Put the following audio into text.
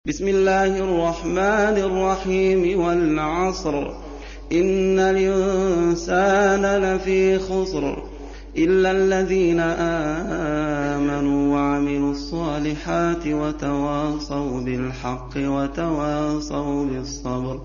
بسم الله الرحمن الرحيم والعصر إن الإنسان لفي خسر إلا الذين آمنوا وعملوا الصالحات وتواصوا بالحق وتواصوا بالصبر